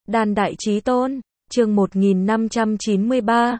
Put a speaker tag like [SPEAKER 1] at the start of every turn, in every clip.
[SPEAKER 1] Đan Đại Chí Tôn, chương 1593,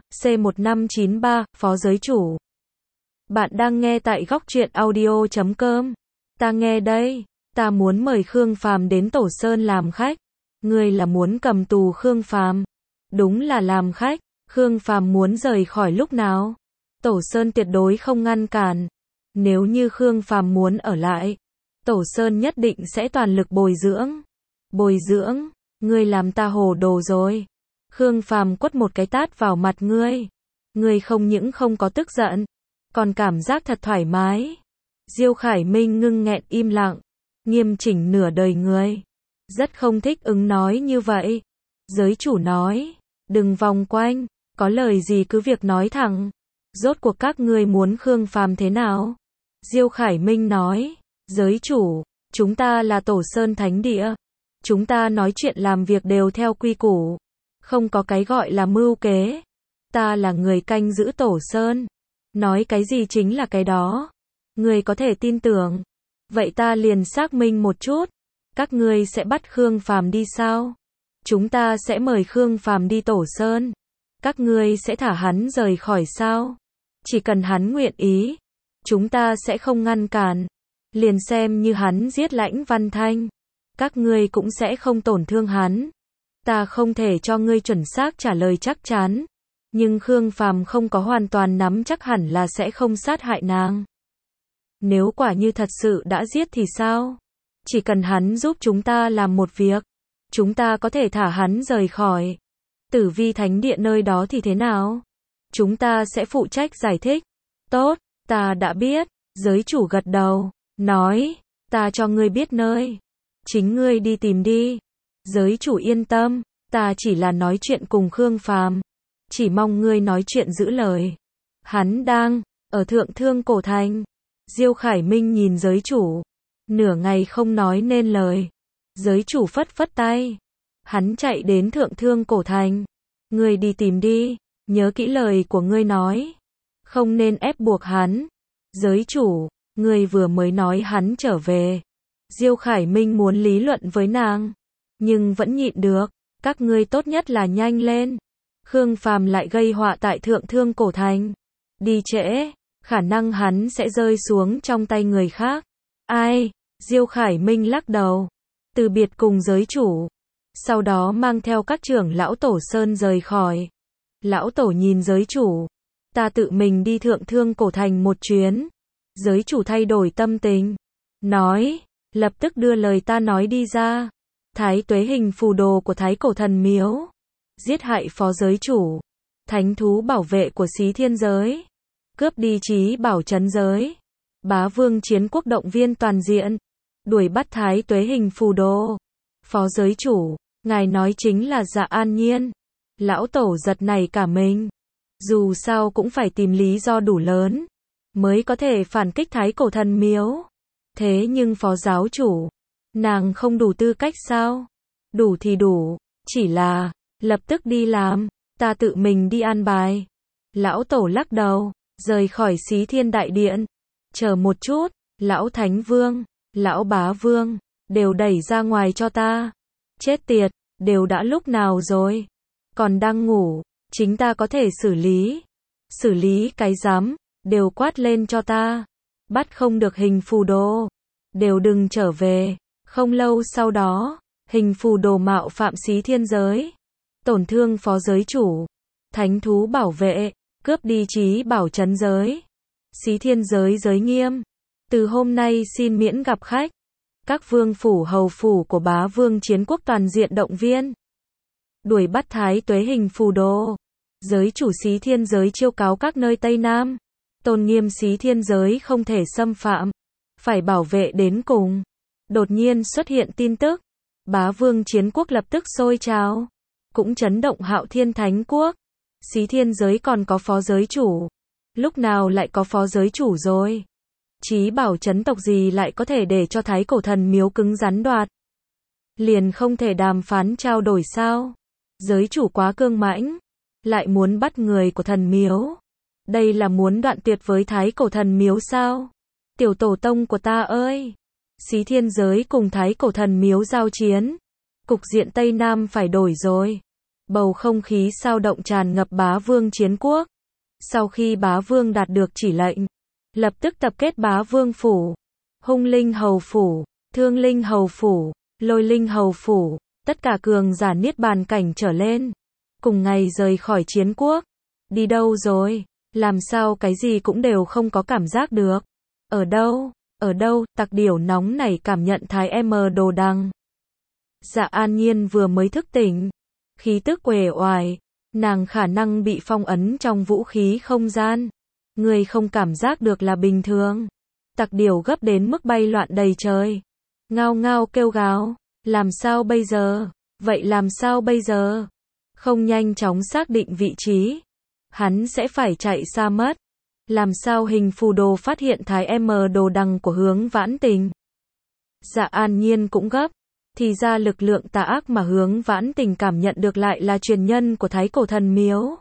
[SPEAKER 1] C1593, Phó Giới Chủ. Bạn đang nghe tại góc truyện audio.com. Ta nghe đây, ta muốn mời Khương Phàm đến Tổ Sơn làm khách. Ngươi là muốn cầm tù Khương Phàm? Đúng là làm khách. Khương Phàm muốn rời khỏi lúc nào? Tổ Sơn tuyệt đối không ngăn cản. Nếu như Khương Phàm muốn ở lại, Tổ Sơn nhất định sẽ toàn lực bồi dưỡng. Bồi dưỡng? Ngươi làm ta hồ đồ rồi. Khương Phàm quất một cái tát vào mặt ngươi. Ngươi không những không có tức giận, còn cảm giác thật thoải mái. Diêu Khải Minh ngưng nghẹn im lặng, nghiêm chỉnh nửa đời người. Rất không thích ứng nói như vậy. Giới chủ nói, đừng vòng quanh, có lời gì cứ việc nói thẳng. Rốt cuộc các ngươi muốn Khương Phàm thế nào? Diêu Khải Minh nói, giới chủ, chúng ta là Tổ Sơn Thánh Địa. Chúng ta nói chuyện làm việc đều theo quy củ. Không có cái gọi là mưu kế. Ta là người canh giữ Tổ Sơn. Nói cái gì chính là cái đó. Người có thể tin tưởng. Vậy ta liền xác minh một chút. Các ngươi sẽ bắt Khương Phàm đi sao? Chúng ta sẽ mời Khương Phàm đi Tổ Sơn. Các ngươi sẽ thả hắn rời khỏi sao? Chỉ cần hắn nguyện ý, chúng ta sẽ không ngăn cản. Liền xem như hắn giết Lãnh Văn Thanh, các ngươi cũng sẽ không tổn thương hắn. Ta không thể cho ngươi chuẩn xác trả lời chắc chắn, nhưng Khương Phàm không có hoàn toàn nắm chắc hẳn là sẽ không sát hại nàng. Nếu quả như thật sự đã giết thì sao? Chỉ cần hắn giúp chúng ta làm một việc, chúng ta có thể thả hắn rời khỏi. Tử Vi Thánh Địa nơi đó thì thế nào? Chúng ta sẽ phụ trách giải thích. Tốt, ta đã biết. Giới chủ gật đầu, nói, ta cho ngươi biết nơi. Chính ngươi đi tìm đi. Giới chủ yên tâm, ta chỉ là nói chuyện cùng Khương Phàm. Chỉ mong ngươi nói chuyện giữ lời. Hắn đang ở Thượng Thương Cổ Thành. Diêu Khải Minh nhìn giới chủ, nửa ngày không nói nên lời. Giới chủ phất phất tay. Hắn chạy đến Thượng Thương Cổ Thành. Ngươi đi tìm đi, nhớ kỹ lời của ngươi nói. Không nên ép buộc hắn. Giới chủ, ngươi vừa mới nói hắn trở về. Diêu Khải Minh muốn lý luận với nàng, nhưng vẫn nhịn được. Các ngươi tốt nhất là nhanh lên. Khương Phàm lại gây họa tại Thượng Thương Cổ Thành. Đi trễ, khả năng hắn sẽ rơi xuống trong tay người khác. Ai? Diêu Khải Minh lắc đầu, từ biệt cùng giới chủ. Sau đó mang theo các trưởng lão Tổ Sơn rời khỏi. Lão Tổ nhìn giới chủ, ta tự mình đi Thượng Thương Cổ Thành một chuyến. Giới chủ thay đổi tâm tình, nói, lập tức đưa lời ta nói đi ra. Thái Tuế hình phù đồ của Thái Cổ Thần Miếu, giết hại phó giới chủ, thánh thú bảo vệ của Xí Thiên Giới, cướp đi trí bảo trấn giới, Bá Vương Chiến Quốc động viên toàn diện, đuổi bắt Thái Tuế hình phù đồ. Phó giới chủ, ngài nói chính là Dạ An Nhiên. Lão Tổ giật nảy cả mình. Dù sao cũng phải tìm lý do đủ lớn mới có thể phản kích Thái Cổ Thần Miếu. Thế nhưng phó giáo chủ, nàng không đủ tư cách sao? Đủ thì đủ, chỉ là lập tức đi làm, ta tự mình đi an bài. Lão Tổ lắc đầu, rời khỏi Xí Thiên Đại Điện. Chờ một chút, Lão Thánh Vương, Lão Bá Vương, đều đẩy ra ngoài cho ta. Chết tiệt, đều đã lúc nào rồi? Còn đang ngủ, chính ta có thể xử lý. Xử lý cái rắm, đều quát lên cho ta. Bắt không được hình phù đồ, đều đừng trở về. Không lâu sau đó, hình phù đồ mạo phạm Xí Thiên Giới, tổn thương phó giới chủ, thánh thú bảo vệ, cướp đi trí bảo trấn giới. Xí Thiên Giới giới nghiêm, từ hôm nay xin miễn gặp khách. Các vương phủ hầu phủ của Bá Vương Chiến Quốc toàn diện động viên, đuổi bắt Thái Tuế hình phù đồ. Giới chủ Xí Thiên Giới chiêu cáo các nơi Tây Nam, tôn nghiêm Xí Thiên Giới không thể xâm phạm, phải bảo vệ đến cùng. Đột nhiên xuất hiện tin tức, Bá Vương Chiến Quốc lập tức sôi trào, cũng chấn động Hạo Thiên Thánh Quốc. Xí Thiên Giới còn có phó giới chủ, lúc nào lại có phó giới chủ rồi? Chí bảo trấn tộc gì lại có thể để cho Thái Cổ Thần Miếu cứng rắn đoạt? Liền không thể đàm phán trao đổi sao? Giới chủ quá cương mãnh, lại muốn bắt người của thần miếu. Đây là muốn đoạn tuyệt với Thái Cổ Thần Miếu sao? Tiểu tổ tông của ta ơi! Xí Thiên Giới cùng Thái Cổ Thần Miếu giao chiến, Cục diện Tây Nam phải đổi rồi. Bầu không khí sao động tràn ngập Bá Vương chiến quốc. Sau khi Bá Vương đạt được chỉ lệnh, lập tức tập kết Bá Vương phủ, Hung Linh Hầu phủ, Thương Linh Hầu phủ, Lôi Linh Hầu phủ, tất cả cường giả niết bàn cảnh trở lên, cùng ngày rời khỏi chiến quốc. Đi đâu rồi? Làm sao cái gì cũng đều không có cảm giác được? Ở đâu? Ở đâu? Tặc điểu nóng nảy cảm nhận thái đồ đằng. Dạ An Nhiên vừa mới thức tỉnh, khí tức uể oải, nàng khả năng bị phong ấn trong vũ khí không gian. Người không cảm giác được là bình thường. Tặc điểu gấp đến mức bay loạn đầy trời. Ngao ngao kêu gào, làm sao bây giờ? Vậy làm sao bây giờ? Không nhanh chóng xác định vị trí, hắn sẽ phải chạy xa mất. Làm sao hình phù đồ phát hiện thái đồ đằng của Hướng Vãn Tình? Dạ An Nhiên cũng gấp. Thì ra lực lượng tà ác mà Hướng Vãn Tình cảm nhận được lại là truyền nhân của Thái Cổ Thần Miếu.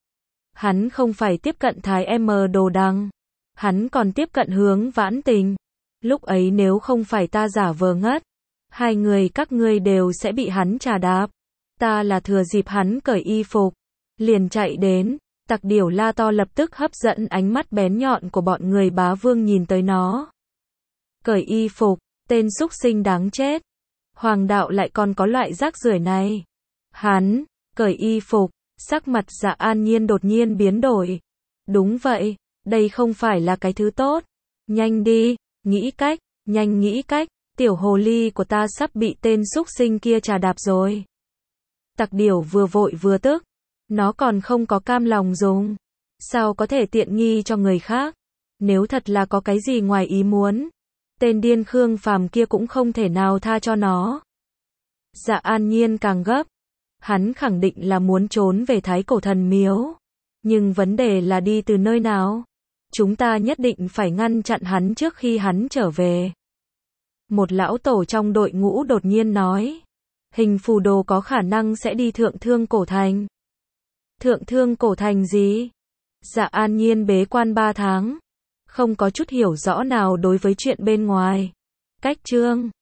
[SPEAKER 1] Hắn không phải tiếp cận thái đồ đằng, hắn còn tiếp cận Hướng Vãn Tình. Lúc ấy nếu không phải ta giả vờ ngất, hai người các ngươi đều sẽ bị hắn trà đạp. Ta là thừa dịp hắn cởi y phục, liền chạy đến. Tặc điểu la to lập tức hấp dẫn ánh mắt bén nhọn của bọn người Bá Vương nhìn tới nó. Cởi y phục, tên súc sinh đáng chết. Hoàng đạo lại còn có loại rác rưởi này. Hắn, cởi y phục, sắc mặt Dạ An Nhiên đột nhiên biến đổi. Đúng vậy, đây không phải là cái thứ tốt. Nhanh đi, nghĩ cách, nhanh nghĩ cách, tiểu hồ ly của ta sắp bị tên súc sinh kia trà đạp rồi. Tặc điểu vừa vội vừa tức. Nó còn không có cam lòng dùng. Sao có thể tiện nghi cho người khác? Nếu thật là có cái gì ngoài ý muốn, tên điên Khương Phàm kia cũng không thể nào tha cho nó. Dạ An Nhiên càng gấp. Hắn khẳng định là muốn trốn về Thái Cổ Thần Miếu. Nhưng vấn đề là đi từ nơi nào? Chúng ta nhất định phải ngăn chặn hắn trước khi hắn trở về. Một lão tổ trong đội ngũ đột nhiên nói. Hình phù đồ có khả năng sẽ đi Thượng Thương Cổ Thành. Thượng Thương Cổ Thành gì? Dạ An Nhiên bế quan 3 tháng. Không có chút hiểu rõ nào đối với chuyện bên ngoài. Cách chương